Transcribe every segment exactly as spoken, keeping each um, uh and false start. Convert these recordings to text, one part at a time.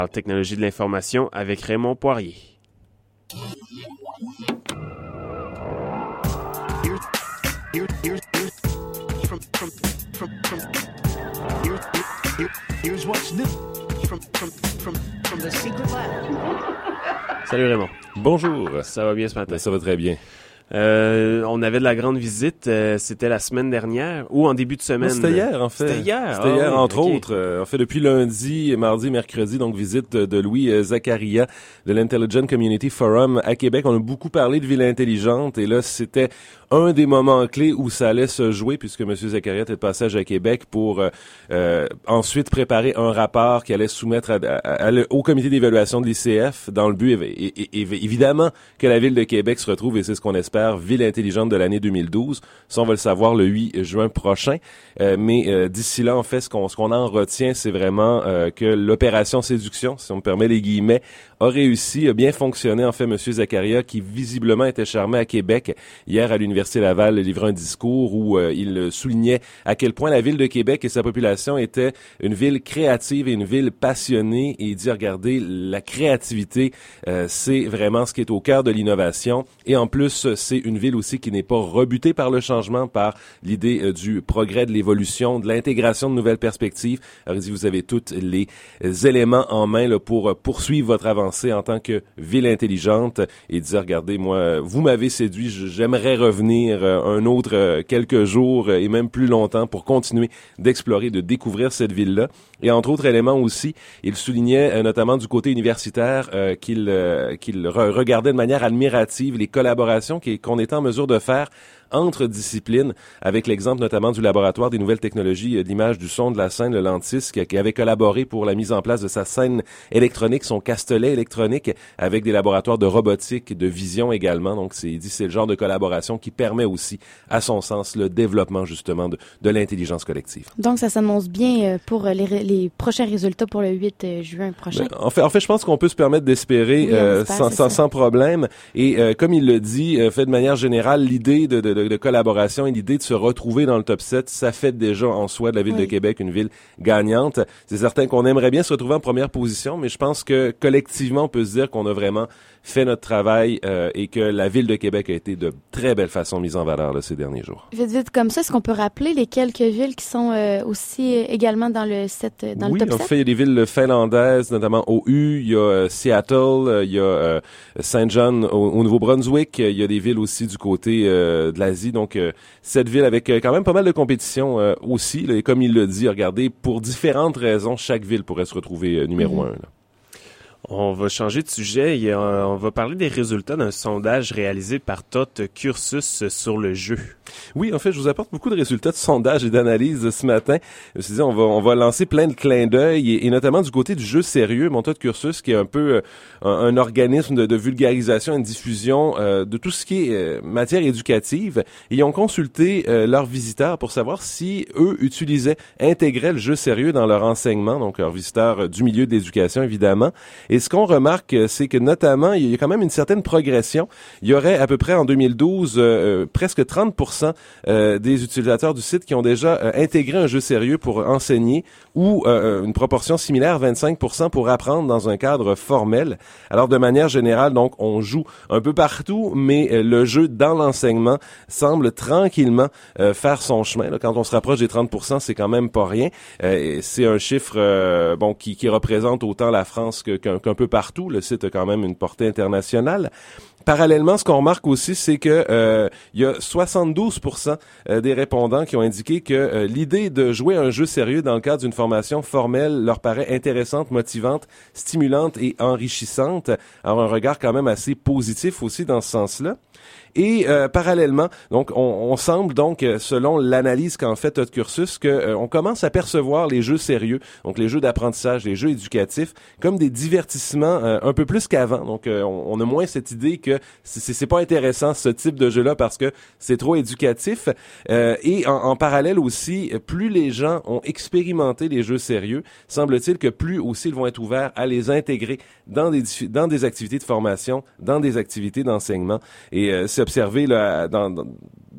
Technologie de l'information avec Raymond Poirier. Salut Raymond. Bonjour. Ça va bien ce matin? Ben, ça va très bien. Euh, on avait de la grande visite, euh, c'était la semaine dernière ou en début de semaine? Non, c'était hier, en fait. C'était hier? C'était ah, hier, oui, entre okay. autres. Euh, en fait, depuis lundi, mardi, mercredi, donc visite de, de Louis euh, Zakaria de l'Intelligent Community Forum à Québec. On a beaucoup parlé de ville intelligente et là, c'était un des moments clés où ça allait se jouer puisque M. Zakaria était de passage à Québec pour euh, euh, ensuite préparer un rapport qu'il allait soumettre à, à, à, au comité d'évaluation de l'I C F dans le but, et, et, et, évidemment, que la ville de Québec se retrouve, et c'est ce qu'on espère, ville intelligente de l'année deux mille douze. Ça, on va le savoir le huit juin prochain. Euh, mais euh, d'ici là, en fait, ce qu'on, ce qu'on en retient, c'est vraiment euh, que l'opération séduction, si on me permet les guillemets, a réussi, a bien fonctionné. En fait, M. Zakaria, qui visiblement était charmé à Québec, hier à l'Université Laval, livrait un discours où euh, il soulignait à quel point la ville de Québec et sa population étaient une ville créative et une ville passionnée. Et il dit, regardez, la créativité, euh, c'est vraiment ce qui est au cœur de l'innovation. Et en plus, c'est une ville aussi qui n'est pas rebutée par le changement, par l'idée euh, du progrès, de l'évolution, de l'intégration de nouvelles perspectives. Alors, il dit, vous avez tous les euh, éléments en main là, pour euh, poursuivre votre avancée en tant que ville intelligente, et dire, regardez, moi, vous m'avez séduit, j'aimerais revenir euh, un autre euh, quelques jours euh, et même plus longtemps pour continuer d'explorer, de découvrir cette ville-là. Et entre autres éléments aussi, il soulignait euh, notamment du côté universitaire euh, qu'il euh, qu'il re- regardait de manière admirative les collaborations qui, qu'on était en mesure de faire entre disciplines, avec l'exemple notamment du laboratoire des nouvelles technologies d'image du son de la scène, le Lantis, qui, qui avait collaboré pour la mise en place de sa scène électronique, son castelet électronique, avec des laboratoires de robotique, de vision également. Donc, c'est, il dit, c'est le genre de collaboration qui permet aussi, à son sens, le développement justement de, de l'intelligence collective. Donc, ça s'annonce bien pour les, les prochains résultats pour le huit juin prochain. Ben, en fait, en fait, je pense qu'on peut se permettre d'espérer oui, euh, espère, sans, sans, sans problème. Et euh, comme il le dit, euh, fait de manière générale, l'idée de, de, de, de collaboration et l'idée de se retrouver dans le top sept, ça fait déjà en soi de la ville oui. de Québec une ville gagnante. C'est certain qu'on aimerait bien se retrouver en première position, mais je pense que collectivement, on peut se dire qu'on a vraiment fait notre travail euh, et que la ville de Québec a été de très belle façon mise en valeur là, ces derniers jours. Vite, vite comme ça, est-ce qu'on peut rappeler les quelques villes qui sont euh, aussi euh, également dans le sept, dans oui, le top en sept? fait, il y a des villes finlandaises, notamment O U, il y a euh, Seattle, euh, il y a euh, Saint John au, au Nouveau-Brunswick, il y a des villes aussi du côté euh, de l'Asie. Donc, euh, cette ville avec euh, quand même pas mal de compétition euh, aussi. Là, et comme il le dit, regardez, pour différentes raisons, chaque ville pourrait se retrouver euh, numéro mm-hmm. un. Là. On va changer de sujet et euh, on va parler des résultats d'un sondage réalisé par Tot Cursus sur le jeu. Oui, en fait, je vous apporte beaucoup de résultats de sondage et d'analyse ce matin. Je me suis dit, on va, on va lancer plein de clins d'œil et, et notamment du côté du jeu sérieux. Mon Tot Cursus, qui est un peu euh, un, un organisme de, de vulgarisation et de diffusion euh, de tout ce qui est euh, matière éducative. Et ils ont consulté euh, leurs visiteurs pour savoir si eux utilisaient, intégraient le jeu sérieux dans leur enseignement. Donc, leurs visiteurs euh, du milieu de l'éducation, évidemment. Et ce qu'on remarque, c'est que notamment, il y a quand même une certaine progression. Il y aurait à peu près en deux mille douze euh, presque trente pour cent euh, des utilisateurs du site qui ont déjà euh, intégré un jeu sérieux pour enseigner ou euh, une proportion similaire, vingt-cinq pour cent pour apprendre dans un cadre formel. Alors, de manière générale, donc, on joue un peu partout, mais euh, le jeu dans l'enseignement semble tranquillement euh, faire son chemin. Là, quand on se rapproche des trente pour cent, c'est quand même pas rien. Euh, c'est un chiffre euh, bon qui, qui représente autant la France que, qu'un un peu partout. Le site a quand même une portée internationale. Parallèlement, ce qu'on remarque aussi, c'est que euh, il y a soixante-douze pour cent des répondants qui ont indiqué que euh, l'idée de jouer à un jeu sérieux dans le cadre d'une formation formelle leur paraît intéressante, motivante, stimulante et enrichissante. Alors, un regard quand même assez positif aussi dans ce sens-là. Et euh, parallèlement, donc on, on semble donc, selon l'analyse qu'en fait Tot Cursus, que euh, on commence à percevoir les jeux sérieux, donc les jeux d'apprentissage, les jeux éducatifs, comme des divertissements euh, un peu plus qu'avant. Donc euh, on, on a moins cette idée que c'est, c'est pas intéressant ce type de jeu-là parce que c'est trop éducatif. Euh, et en, en parallèle aussi, plus les gens ont expérimenté les jeux sérieux, semble-t-il que plus aussi ils vont être ouverts à les intégrer dans des dans des activités de formation, dans des activités d'enseignement. Et euh, c'est observé là, dans, dans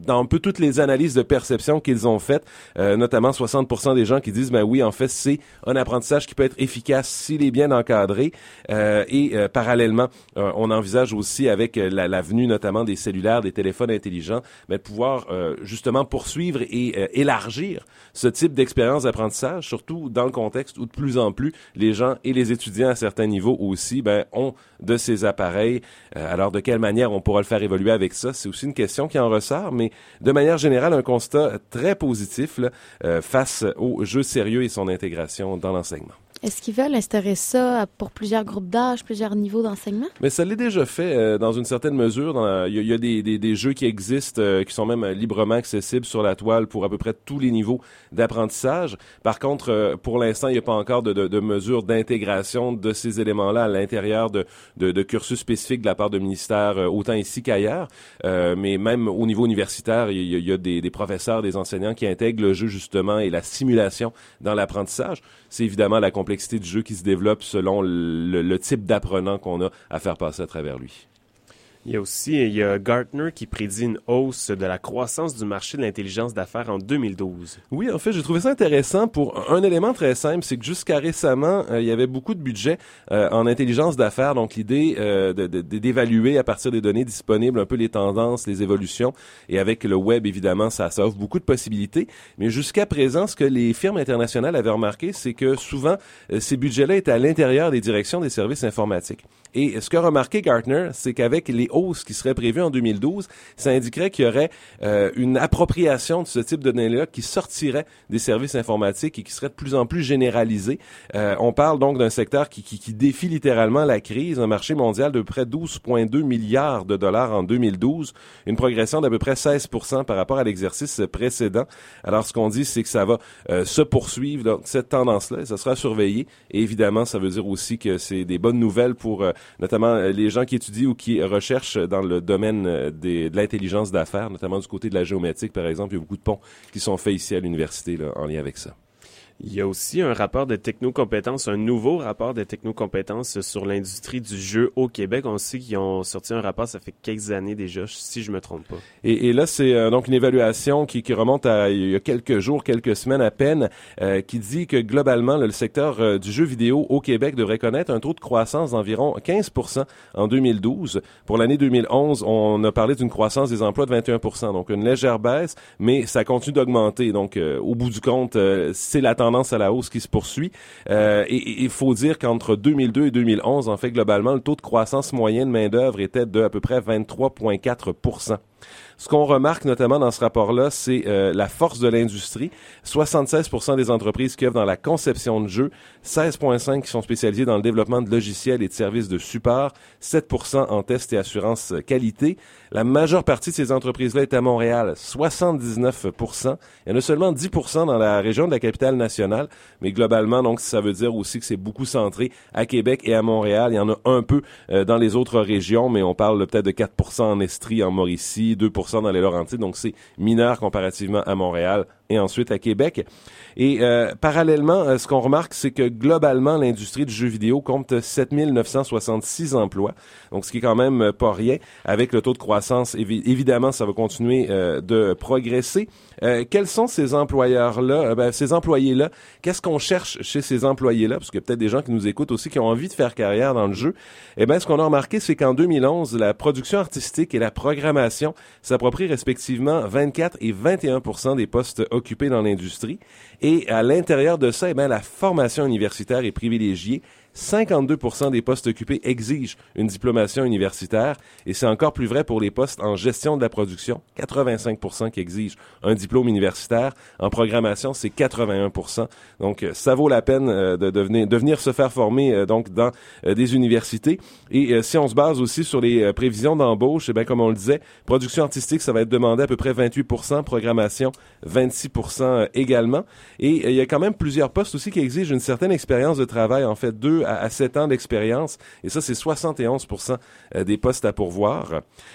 dans un peu toutes les analyses de perception qu'ils ont faites, euh, notamment soixante pour cent des gens qui disent ben oui, en fait, c'est un apprentissage qui peut être efficace s'il est bien encadré. Euh, et euh, parallèlement, euh, on envisage aussi avec euh, la, la venue notamment des cellulaires, des téléphones intelligents, ben, de pouvoir euh, justement poursuivre et euh, élargir ce type d'expérience d'apprentissage, surtout dans le contexte où de plus en plus les gens et les étudiants à certains niveaux aussi ben, ont de ces appareils. Euh, alors de quelle manière on pourra le faire évoluer avec ça? C'est aussi une question qui en ressort, mais de manière générale, un constat très positif là, euh, face au jeu sérieux et son intégration dans l'enseignement. Est-ce qu'ils veulent instaurer ça pour plusieurs groupes d'âge, plusieurs niveaux d'enseignement? Mais ça l'est déjà fait euh, dans une certaine mesure. Il y, y a des, des, des jeux qui existent, euh, qui sont même euh, librement accessibles sur la toile pour à peu près tous les niveaux d'apprentissage. Par contre, euh, pour l'instant, il n'y a pas encore de, de, de mesures d'intégration de ces éléments-là à l'intérieur de, de, de cursus spécifiques de la part de ministères, euh, autant ici qu'ailleurs. Euh, mais même au niveau universitaire, il y, y a des, des professeurs, des enseignants qui intègrent le jeu justement et la simulation dans l'apprentissage. C'est évidemment la complexité du jeu qui se développe selon le, le type d'apprenant qu'on a à faire passer à travers lui. Il y a aussi il y a Gartner qui prédit une hausse de la croissance du marché de l'intelligence d'affaires en deux mille douze. Oui, en fait, j'ai trouvé ça intéressant pour un élément très simple, c'est que jusqu'à récemment, euh, il y avait beaucoup de budget euh, en intelligence d'affaires, donc l'idée euh, de, de, d'évaluer à partir des données disponibles un peu les tendances, les évolutions, et avec le web, évidemment, ça, ça offre beaucoup de possibilités. Mais jusqu'à présent, ce que les firmes internationales avaient remarqué, c'est que souvent, euh, ces budgets-là étaient à l'intérieur des directions des services informatiques. Et ce qu'a remarqué Gartner, c'est qu'avec les hausses qui seraient prévues en deux mille douze, ça indiquerait qu'il y aurait euh, une appropriation de ce type de données-là qui sortirait des services informatiques et qui serait de plus en plus généralisée. Euh, on parle donc d'un secteur qui, qui, qui défie littéralement la crise, un marché mondial de près douze virgule deux milliards de dollars en deux mille douze, une progression d'à peu près seize pour cent par rapport à l'exercice précédent. Alors ce qu'on dit, c'est que ça va euh, se poursuivre, donc, cette tendance-là, et ça sera surveillé. Et évidemment, ça veut dire aussi que c'est des bonnes nouvelles pour euh, notamment les gens qui étudient ou qui recherchent dans le domaine des, de l'intelligence d'affaires, notamment du côté de la géométrique, par exemple. Il y a beaucoup de ponts qui sont faits ici à l'université là, en lien avec ça. Il y a aussi un rapport de technocompétences, un nouveau rapport de technocompétences sur l'industrie du jeu au Québec. On sait qu'ils ont sorti un rapport, ça fait quelques années déjà, si je me trompe pas. Et, et là, c'est euh, donc une évaluation qui, qui remonte à il y a quelques jours, quelques semaines à peine, euh, qui dit que globalement, là, le secteur euh, du jeu vidéo au Québec devrait connaître un taux de croissance d'environ quinze pour cent en deux mille douze. Pour l'année deux mille onze, on a parlé d'une croissance des emplois de vingt et un pour cent, donc une légère baisse, mais ça continue d'augmenter. Donc, euh, au bout du compte, euh, c'est la tendance à la hausse qui se poursuit. Euh, et il faut dire qu'entre deux mille deux et deux mille onze, en fait, globalement, le taux de croissance moyen de main-d'œuvre était de à peu près vingt-trois virgule quatre pour cent. Ce qu'on remarque notamment dans ce rapport-là, c'est euh, la force de l'industrie. soixante-seize pour cent des entreprises qui œuvrent dans la conception de jeux, seize virgule cinq pour cent qui sont spécialisées dans le développement de logiciels et de services de support, sept pour cent en tests et assurance qualité. La majeure partie de ces entreprises-là est à Montréal, soixante-dix-neuf pour cent. Il y en a seulement dix pour cent dans la région de la capitale nationale, mais globalement, donc, ça veut dire aussi que c'est beaucoup centré à Québec et à Montréal. Il y en a un peu euh, dans les autres régions, mais on parle là, peut-être de quatre pour cent en Estrie, en Mauricie, deux pour cent dans les Laurentides, donc c'est mineur comparativement à Montréal et ensuite à Québec. Et euh, parallèlement, euh, ce qu'on remarque, c'est que globalement, l'industrie du jeu vidéo compte sept mille neuf cent soixante-six emplois, donc ce qui est quand même euh, pas rien. Avec le taux de croissance, évi- évidemment, ça va continuer euh, de progresser. Euh, quels sont ces employeurs-là, euh, ben, ces employés-là? Qu'est-ce qu'on cherche chez ces employés-là? Parce qu'il y a peut-être des gens qui nous écoutent aussi qui ont envie de faire carrière dans le jeu. Eh bien, ce qu'on a remarqué, c'est qu'en deux mille onze, la production artistique et la programmation s'approprient respectivement vingt-quatre et vingt et un pour cent des postes occupés dans l'industrie. Et à l'intérieur de ça, eh bien, la formation universitaire est privilégiée. cinquante-deux pour cent des postes occupés exigent une diplomation universitaire et c'est encore plus vrai pour les postes en gestion de la production, quatre-vingt-cinq pour cent qui exigent un diplôme universitaire. En programmation, c'est quatre-vingt-un pour cent. Donc, ça vaut la peine euh, de, de, venir, de venir se faire former euh, donc dans euh, des universités. Et euh, si on se base aussi sur les euh, prévisions d'embauche, eh bien, comme on le disait, production artistique, ça va être demandé à peu près vingt-huit pour cent, programmation, vingt-six pour cent également. Et euh, il y a quand même plusieurs postes aussi qui exigent une certaine expérience de travail, en fait, deux à sept ans d'expérience, et ça, c'est soixante et onze pour cent des postes à pourvoir.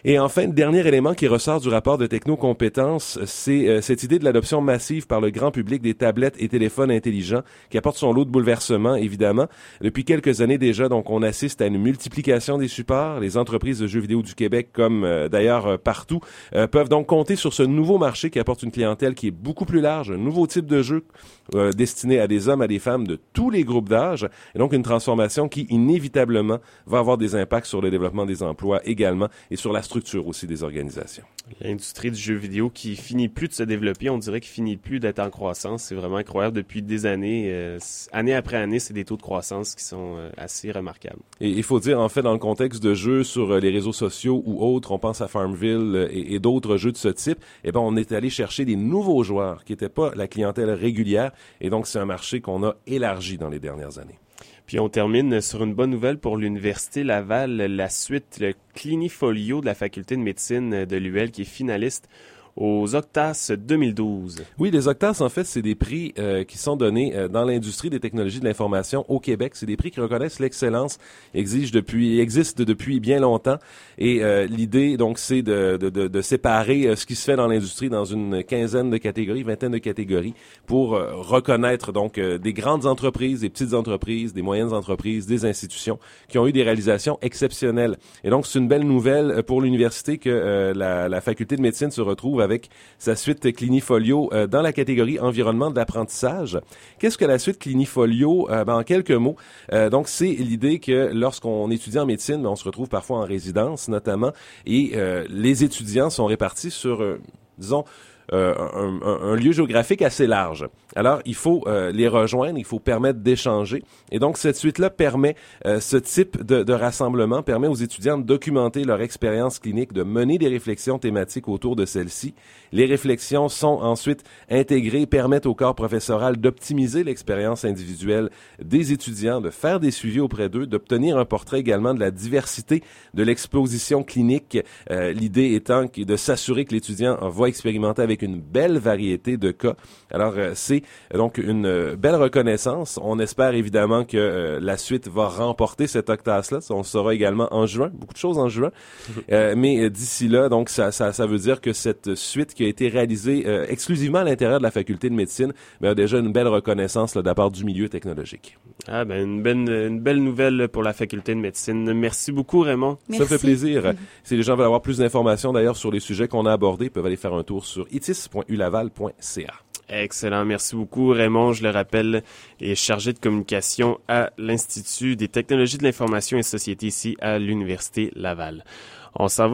Et enfin, le dernier élément qui ressort du rapport de technocompétences, c'est euh, cette idée de l'adoption massive par le grand public des tablettes et téléphones intelligents qui apporte son lot de bouleversements, évidemment. Depuis quelques années déjà, donc, on assiste à une multiplication des supports. Les entreprises de jeux vidéo du Québec, comme euh, d'ailleurs euh, partout, euh, peuvent donc compter sur ce nouveau marché qui apporte une clientèle qui est beaucoup plus large, un nouveau type de jeu euh, destiné à des hommes, à des femmes de tous les groupes d'âge, et donc une transformation qui, inévitablement, va avoir des impacts sur le développement des emplois également et sur la structure aussi des organisations. L'industrie du jeu vidéo qui finit plus de se développer, on dirait qu'il finit plus d'être en croissance. C'est vraiment incroyable depuis des années. Euh, année après année, c'est des taux de croissance qui sont euh, assez remarquables. Et il faut dire, en fait, dans le contexte de jeux sur les réseaux sociaux ou autres, on pense à Farmville et, et d'autres jeux de ce type, eh ben, on est allé chercher des nouveaux joueurs qui n'étaient pas la clientèle régulière. Et donc, c'est un marché qu'on a élargi dans les dernières années. Puis on termine sur une bonne nouvelle pour l'Université Laval. La suite, le Clinifolio de la Faculté de médecine de l'U L qui est finaliste aux Octas deux mille douze. Oui, les Octas, en fait, c'est des prix euh, qui sont donnés euh, dans l'industrie des technologies de l'information au Québec. C'est des prix qui reconnaissent l'excellence, exigent depuis, existent depuis bien longtemps. Et euh, l'idée, donc, c'est de, de, de, de séparer euh, ce qui se fait dans l'industrie dans une quinzaine de catégories, vingtaine de catégories, pour euh, reconnaître donc euh, des grandes entreprises, des petites entreprises, des moyennes entreprises, des institutions qui ont eu des réalisations exceptionnelles. Et donc, c'est une belle nouvelle pour l'université que euh, la, la faculté de médecine se retrouve avec sa suite Clinifolio euh, dans la catégorie environnement de l'apprentissage. Qu'est-ce que la suite Clinifolio? Euh, ben, en quelques mots, euh, donc c'est l'idée que lorsqu'on étudie en médecine, ben, on se retrouve parfois en résidence notamment, et euh, les étudiants sont répartis sur, euh, disons, Euh, un, un, un lieu géographique assez large. Alors, il faut euh, les rejoindre, il faut permettre d'échanger. Et donc, cette suite-là permet, euh, ce type de, de rassemblement permet aux étudiants de documenter leur expérience clinique, de mener des réflexions thématiques autour de celle-ci. Les réflexions sont ensuite intégrées, permettent au corps professoral d'optimiser l'expérience individuelle des étudiants, de faire des suivis auprès d'eux, d'obtenir un portrait également de la diversité de l'exposition clinique. Euh, l'idée étant de s'assurer que l'étudiant va expérimenter avec une belle variété de cas. Alors, euh, c'est donc une euh, belle reconnaissance. On espère évidemment que euh, la suite va remporter cet Octas-là. On le saura également en juin. Beaucoup de choses en juin. Euh, mais euh, d'ici là, donc, ça, ça, ça veut dire que cette suite qui a été réalisée euh, exclusivement à l'intérieur de la faculté de médecine, ben, a déjà une belle reconnaissance là, de la part du milieu technologique. Ah ben une belle, une belle nouvelle pour la faculté de médecine. Merci beaucoup, Raymond. Merci. Ça fait plaisir. Mm-hmm. Si les gens veulent avoir plus d'informations d'ailleurs sur les sujets qu'on a abordés, ils peuvent aller faire un tour sur itis point u laval point c a. Excellent. Merci beaucoup, Raymond. Je le rappelle, est chargé de communication à l'Institut des technologies de l'information et société ici à l'Université Laval. On s'en va